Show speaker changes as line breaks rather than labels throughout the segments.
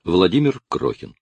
Владимир Крохин.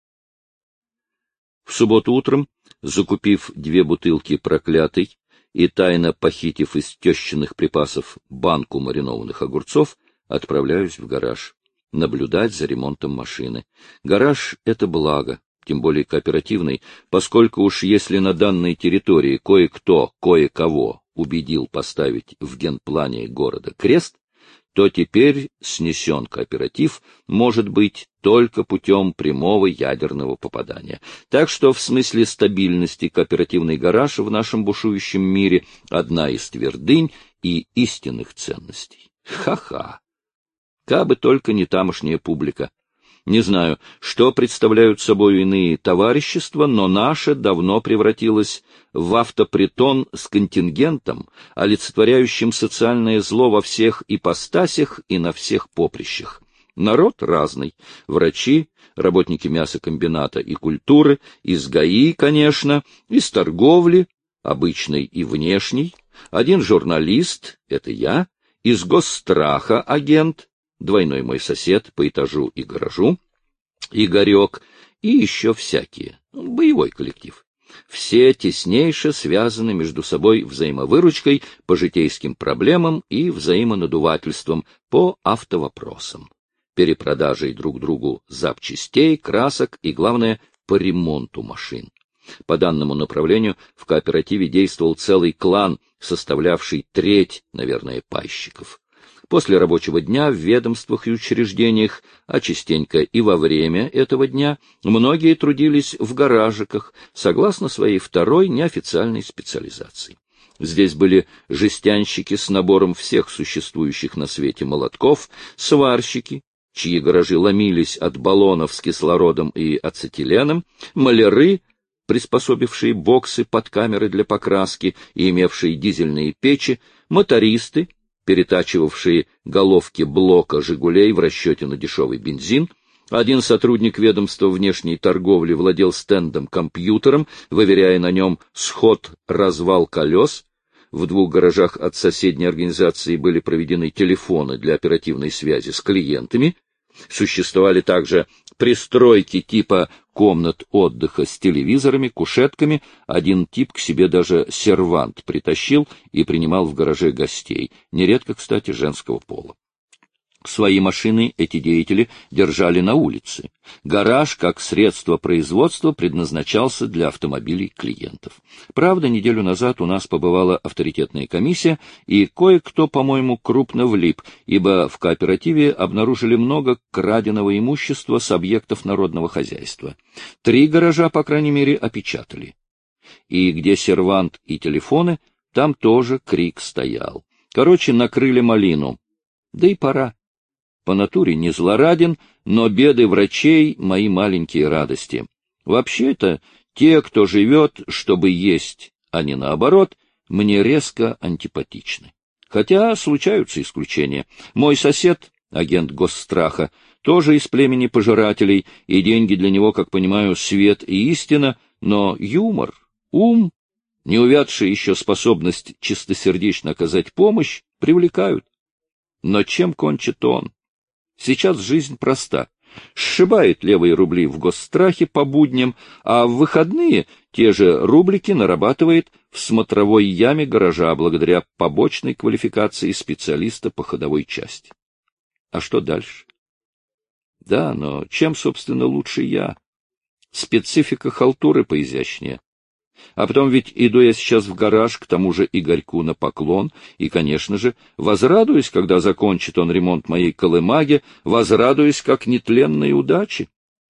В субботу утром, закупив 2 бутылки проклятой и тайно похитив из тещиных припасов банку маринованных огурцов, отправляюсь в гараж наблюдать за ремонтом машины. Гараж — это благо, тем более кооперативный, поскольку уж если на данной территории кое-кто, кое-кого убедил поставить в генплане города крест, то теперь снесен кооператив может быть только путем прямого ядерного попадания. Так что в смысле стабильности кооперативный гараж в нашем бушующем мире одна из твердынь и истинных ценностей. Ха-ха! Кабы только не тамошняя публика. Не знаю, что представляют собой иные товарищества, но наше давно превратилось в автопритон с контингентом, олицетворяющим социальное зло во всех ипостасях и на всех поприщах. Народ разный. Врачи, работники мясокомбината и культуры, из ГАИ, конечно, из торговли, обычной и внешней, один журналист, это я, из госстраха агент, двойной мой сосед по этажу и гаражу, Игорек, и еще всякие, боевой коллектив. Все теснейше связаны между собой взаимовыручкой по житейским проблемам и взаимонадувательством по автовопросам, перепродажей друг другу запчастей, красок и, главное, по ремонту машин. По данному направлению в кооперативе действовал целый клан, составлявший треть, наверное, пайщиков. После рабочего дня в ведомствах и учреждениях, а частенько и во время этого дня, многие трудились в гаражиках, согласно своей второй неофициальной специализации. Здесь были жестянщики с набором всех существующих на свете молотков, сварщики, чьи гаражи ломились от баллонов с кислородом и ацетиленом, маляры, приспособившие боксы под камеры для покраски и имевшие дизельные печи, мотористы, перетачивавшие головки блока «Жигулей» в расчете на дешевый бензин. Один сотрудник ведомства внешней торговли владел стендом-компьютером, выверяя на нем сход-развал колес. В 2 гаражах от соседней организации были проведены телефоны для оперативной связи с клиентами. Существовали также пристройки типа комнат отдыха с телевизорами, кушетками. Один тип к себе даже сервант притащил и принимал в гараже гостей, нередко, кстати, женского пола. Свои машины эти деятели держали на улице. Гараж, как средство производства, предназначался для автомобилей клиентов. Правда, неделю назад у нас побывала авторитетная комиссия, и кое-кто, по-моему, крупно влип, ибо в кооперативе обнаружили много краденого имущества с объектов народного хозяйства. 3 гаража, по крайней мере, опечатали. И где сервант и телефоны, там тоже крик стоял. Короче, накрыли малину. Да и пора. По натуре не злораден, но беды врачей — мои маленькие радости. Вообще-то, те, кто живет, чтобы есть, а не наоборот, мне резко антипатичны. Хотя случаются исключения. Мой сосед, агент госстраха, тоже из племени пожирателей, и деньги для него, как понимаю, свет и истина, но юмор, ум, неувядшая еще способность чистосердечно оказать помощь привлекают. Но чем кончит он? Сейчас жизнь проста. Сшибает левые рубли в госстрахе по будням, а в выходные те же рублики нарабатывает в смотровой яме гаража благодаря побочной квалификации специалиста по ходовой части. А что дальше? Да, но чем, собственно, лучше я? Специфика халтуры поизящнее. А потом ведь иду я сейчас в гараж, к тому же Игорьку на поклон, и, конечно же, возрадуюсь, когда закончит он ремонт моей колымаги, возрадуюсь как нетленной удачи.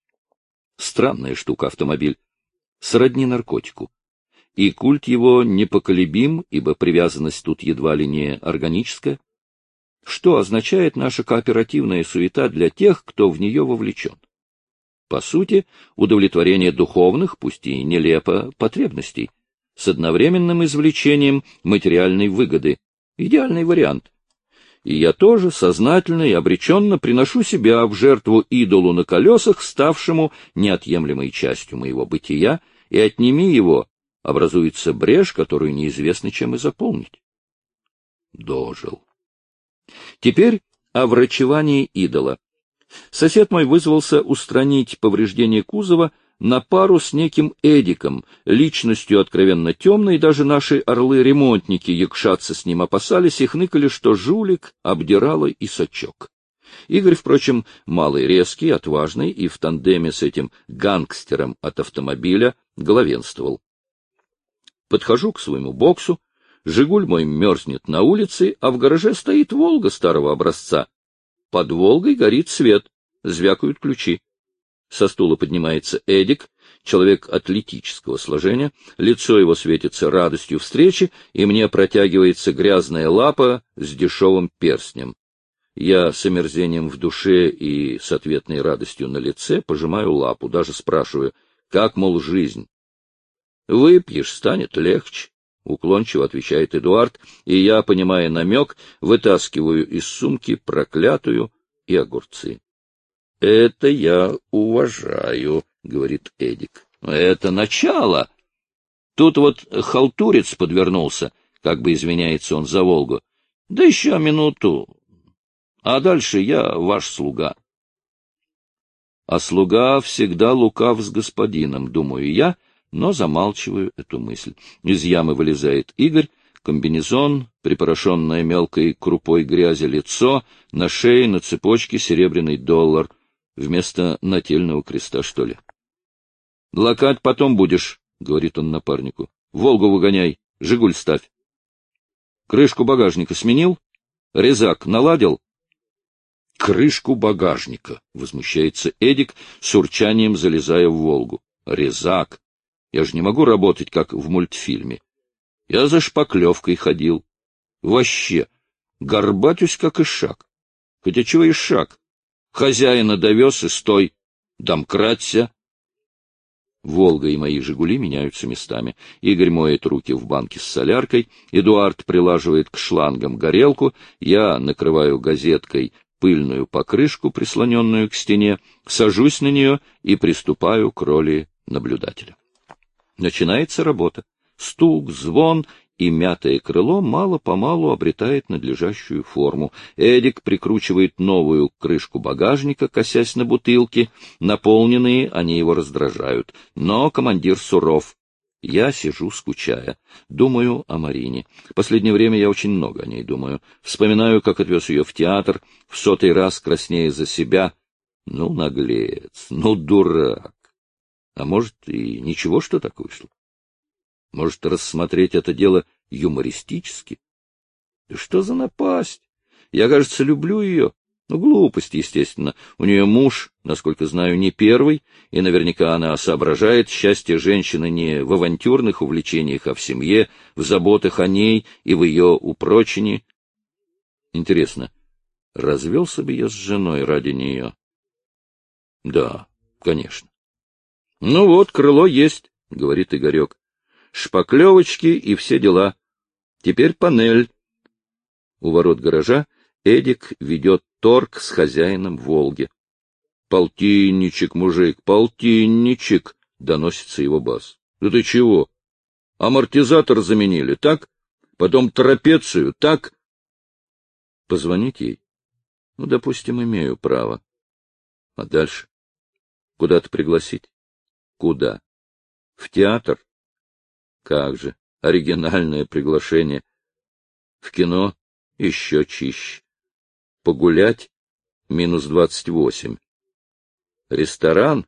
Странная штука автомобиль, сродни наркотику. И культ его непоколебим, ибо привязанность тут едва ли не органическая. Что означает наша кооперативная суета для тех, кто в нее вовлечен? По сути, удовлетворение духовных, пусть и нелепо, потребностей, с одновременным извлечением материальной выгоды. Идеальный вариант. И я тоже сознательно и обреченно приношу себя в жертву идолу на колесах, ставшему неотъемлемой частью моего бытия, и отними его, образуется брешь, которую неизвестно чем и заполнить. Дожил. Теперь о врачевании идола. Сосед мой вызвался устранить повреждение кузова на пару с неким Эдиком, личностью откровенно темной, даже наши орлы-ремонтники якшаться с ним опасались и хныкали, что жулик, обдирало и сачок. Игорь, впрочем, малый, резкий, отважный и в тандеме с этим гангстером от автомобиля главенствовал. Подхожу к своему боксу, «Жигуль» мой мерзнет на улице, а в гараже стоит «Волга» старого образца. Под «Волгой» горит свет, звякают ключи. Со стула поднимается Эдик, человек атлетического сложения, лицо его светится радостью встречи, и мне протягивается грязная лапа с дешевым перстнем. Я с омерзением в душе и с ответной радостью на лице пожимаю лапу, даже спрашиваю, как, мол, жизнь? «Выпьешь, станет легче», — уклончиво отвечает Эдуард, и я, понимая намек, вытаскиваю из сумки проклятую и огурцы. — Это я уважаю, — говорит Эдик. — Это начало. Тут вот халтурец подвернулся, как бы извиняется он за Волгу. Да еще минуту. А дальше я ваш слуга. А слуга всегда лукав с господином, думаю я, но замалчиваю эту мысль. Из ямы вылезает Игорь, комбинезон, припорошенное мелкой крупой грязи лицо, на шее на цепочке серебряный $, вместо нательного креста, что ли. — Лакать потом будешь, — говорит он напарнику. — Волгу выгоняй, «Жигуль» ставь. Крышку багажника сменил? Резак наладил? — Крышку багажника, — возмущается Эдик, с урчанием залезая в «Волгу». — Резак! Я же не могу работать, как в мультфильме. Я за шпаклевкой ходил. Вообще, горбатюсь, как ишак. Хотя чего ишак? Хозяина довез и стой. Домкраться. Волга и мои «Жигули» меняются местами. Игорь моет руки в банке с соляркой, Эдуард прилаживает к шлангам горелку, я накрываю газеткой пыльную покрышку, прислоненную к стене, сажусь на нее и приступаю к роли наблюдателя. Начинается работа. Стук, звон, и мятое крыло мало-помалу обретает надлежащую форму. Эдик прикручивает новую крышку багажника, косясь на бутылки. Наполненные они его раздражают. Но командир суров. Я сижу, скучая. Думаю о Марине. Последнее время я очень много о ней думаю. Вспоминаю, как отвез ее в театр, в 100-й раз краснея за себя. Ну, наглец, ну, дурак. А может, и ничего, что так вышло? Может, рассмотреть это дело юмористически? Да что за напасть? Я, кажется, люблю ее. Ну, глупость, естественно. У нее муж, насколько знаю, не первый, и наверняка она соображает счастье женщины не в авантюрных увлечениях, а в семье, в заботах о ней и в ее упрочении. Интересно, развелся бы я с женой ради нее? Да, конечно. Ну вот, крыло есть, — говорит Игорек. Шпаклевочки и все дела. Теперь панель. У ворот гаража Эдик ведет торг с хозяином «Волги». «Полтинничек, мужик, полтинничек!» — доносится его бас. «Да ты чего? Амортизатор заменили, так? Потом трапецию, так?» Позвонить ей? Ну, допустим, имею право. А дальше? Куда-то пригласить? Куда? В театр? Как же, оригинальное приглашение. В кино еще чище. Погулять минус 28. Ресторан?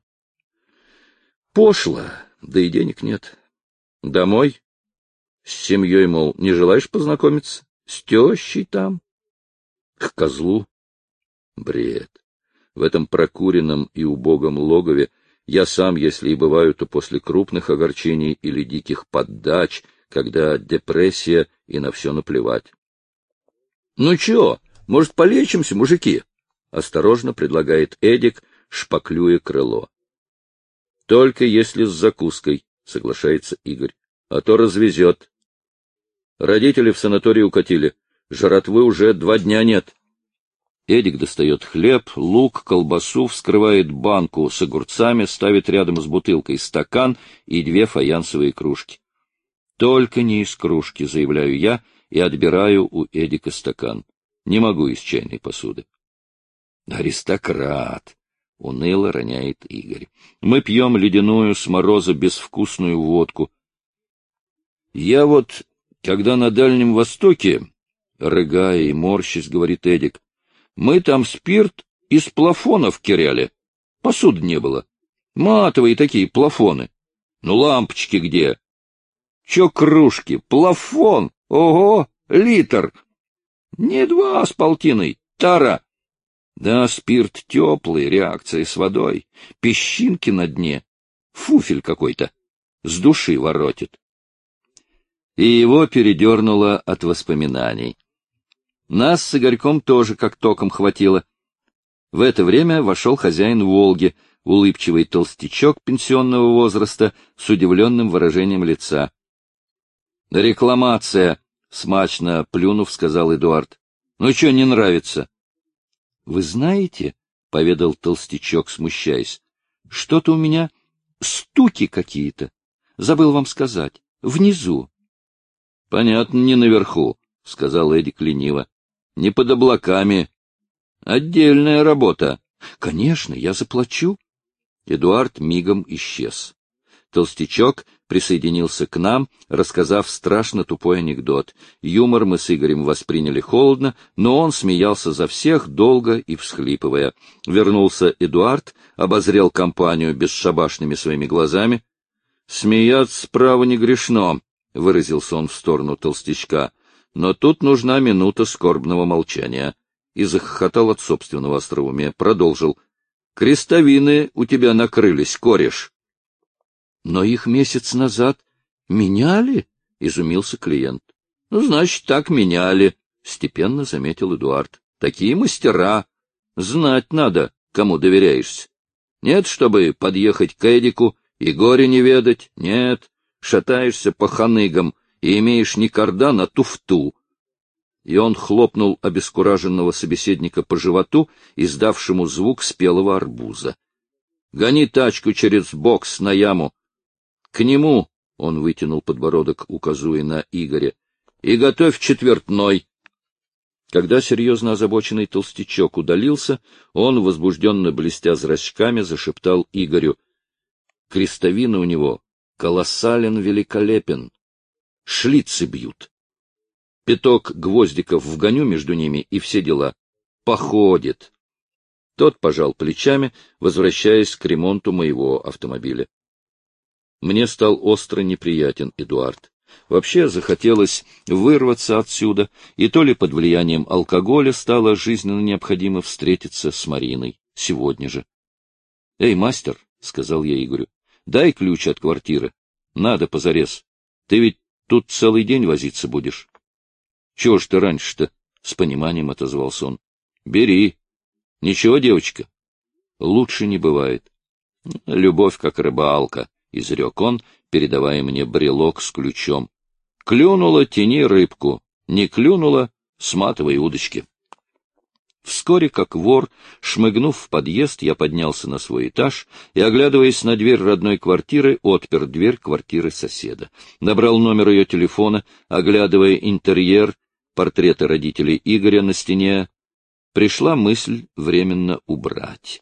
Пошло, да и денег нет. Домой? С семьей, мол, не желаешь познакомиться? С тещей там? К козлу? Бред. В этом прокуренном и убогом логове я сам, если и бываю, то после крупных огорчений или диких поддач, когда депрессия и на все наплевать. — Ну чё, может, полечимся, мужики? — осторожно предлагает Эдик, шпаклюя крыло. — Только если с закуской, — соглашается Игорь, — а то развезет. Родители в санаторий укатили, жратвы уже 2 дня нет. Эдик достает хлеб, лук, колбасу, вскрывает банку с огурцами, ставит рядом с бутылкой стакан и 2 фаянсовые кружки. Только не из кружки, заявляю я, и отбираю у Эдика стакан. Не могу из чайной посуды. Аристократ, — уныло роняет Игорь. Мы пьем ледяную с мороза безвкусную водку. Я вот, когда на Дальнем Востоке, рыгая и морщись, говорит Эдик, мы там спирт из плафонов киряли. Посуды не было. Матовые такие плафоны. Ну, лампочки где? Чё кружки? Плафон! Ого! Литр! Не 2,5, тара. Да, спирт теплый, реакция с водой. Песчинки на дне. Фуфель какой-то. С души воротит. И его передернуло от воспоминаний. Нас с Игорьком тоже как током хватило. В это время вошел хозяин «Волги», улыбчивый толстячок пенсионного возраста с удивленным выражением лица. — Рекламация! — смачно плюнув, сказал Эдуард. — Ну что, не нравится? — Вы знаете, — поведал толстячок, смущаясь, — что-то у меня стуки какие-то. Забыл вам сказать. Внизу. — Понятно, не наверху, — сказал Эдик лениво. — Не под облаками. Отдельная работа. — Конечно, я заплачу. Эдуард мигом исчез. Толстячок присоединился к нам, рассказав страшно тупой анекдот. Юмор мы с Игорем восприняли холодно, но он смеялся за всех, долго и всхлипывая. Вернулся Эдуард, обозрел компанию бесшабашными своими глазами. — Смеяться справа не грешно, — выразился он в сторону толстячка, — но тут нужна минута скорбного молчания. И захохотал от собственного остроумия. Продолжил. — Крестовины у тебя накрылись, кореш. — Но их месяц назад меняли? — изумился клиент. — Ну, значит, так меняли, — степенно заметил Эдуард. — Такие мастера. Знать надо, кому доверяешься. Нет, чтобы подъехать к Эдику и горе не ведать. Нет, шатаешься по ханыгам и имеешь не кардан, а туфту. И он хлопнул обескураженного собеседника по животу, издавшему звук спелого арбуза. — Гони тачку через бокс на яму. К нему, — он вытянул подбородок, указуя на Игоря, — и готовь четвертной. Когда серьезно озабоченный толстячок удалился, он, возбужденно блестя зрачками, зашептал Игорю. Крестовины у него колоссален, великолепен. Шлицы бьют. Пяток гвоздиков вгоню между ними, и все дела. Походит. Тот пожал плечами, возвращаясь к ремонту моего автомобиля. Мне стал остро неприятен Эдуард. Вообще захотелось вырваться отсюда, и то ли под влиянием алкоголя стало жизненно необходимо встретиться с Мариной сегодня же. — Эй, мастер, — сказал я Игорю, — дай ключ от квартиры. Надо позарез. Ты ведь тут целый день возиться будешь. — Чего ж ты раньше-то? — с пониманием отозвался он. — Бери. — Ничего, девочка? — Лучше не бывает. — Любовь как рыбалка, — изрек он, передавая мне брелок с ключом. — Клюнула — тяни рыбку. Не клюнула — сматывай удочки. Вскоре, как вор, шмыгнув в подъезд, я поднялся на свой этаж и, оглядываясь на дверь родной квартиры, отпер дверь квартиры соседа. Набрал номер ее телефона, оглядывая интерьер, портреты родителей Игоря на стене. Пришла мысль временно убрать.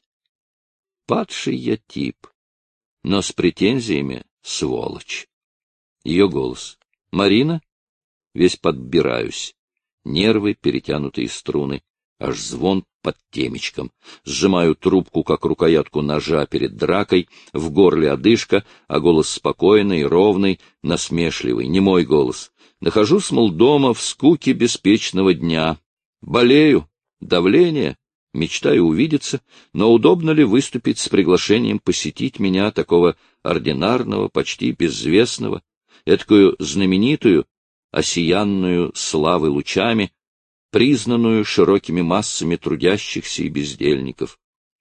Падший я тип, но с претензиями сволочь. Ее голос. «Марина?» Весь подбираюсь. Нервы, перетянутые струны. Аж звон под темечком. Сжимаю трубку, как рукоятку ножа перед дракой, в горле одышка, а голос спокойный, ровный, насмешливый, не мой голос. Нахожусь, мол, дома в скуке беспечного дня. Болею, давление, мечтаю увидеться, но удобно ли выступить с приглашением посетить меня, такого ординарного, почти безвестного, эдакую знаменитую, осиянную славы лучами, признанную широкими массами трудящихся и бездельников.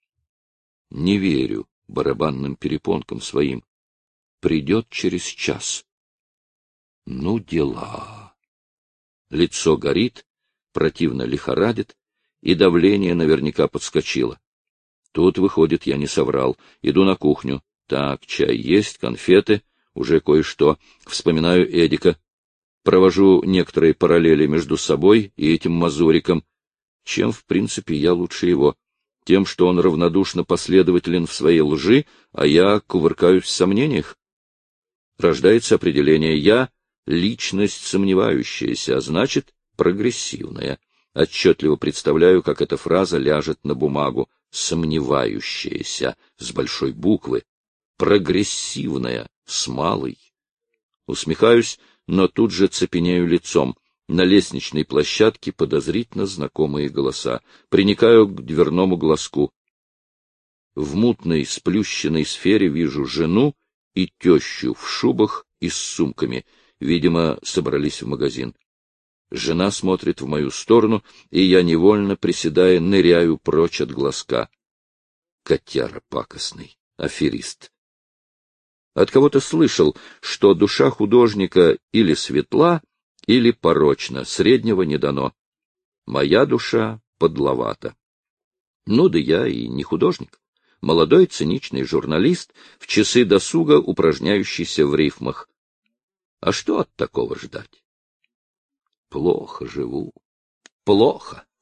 Не верю барабанным перепонкам своим. Придет через час. Ну, дела. Лицо горит, противно лихорадит, и давление наверняка подскочило. Тут, выходит, я не соврал. Иду на кухню. Так, чай есть, конфеты, уже кое-что. Вспоминаю Эдика. Провожу некоторые параллели между собой и этим мазуриком, чем, в принципе, я лучше его. Тем, что он равнодушно последователен в своей лжи, а я кувыркаюсь в сомнениях? Рождается определение «я» — личность сомневающаяся, а значит, прогрессивная. Отчетливо представляю, как эта фраза ляжет на бумагу. Сомневающаяся с большой буквы, прогрессивная с малой. Усмехаюсь, но тут же цепенею лицом. На лестничной площадке подозрительно знакомые голоса. Приникаю к дверному глазку. В мутной сплющенной сфере вижу жену и тещу в шубах и с сумками. Видимо, собрались в магазин. Жена смотрит в мою сторону, и я, невольно приседая, ныряю прочь от глазка. Котяра пакостный, аферист. От кого-то слышал, что душа художника или светла, или порочна, среднего не дано. Моя душа подловата. Ну да я и не художник. Молодой циничный журналист, в часы досуга упражняющийся в рифмах. А что от такого ждать? Плохо живу. Плохо.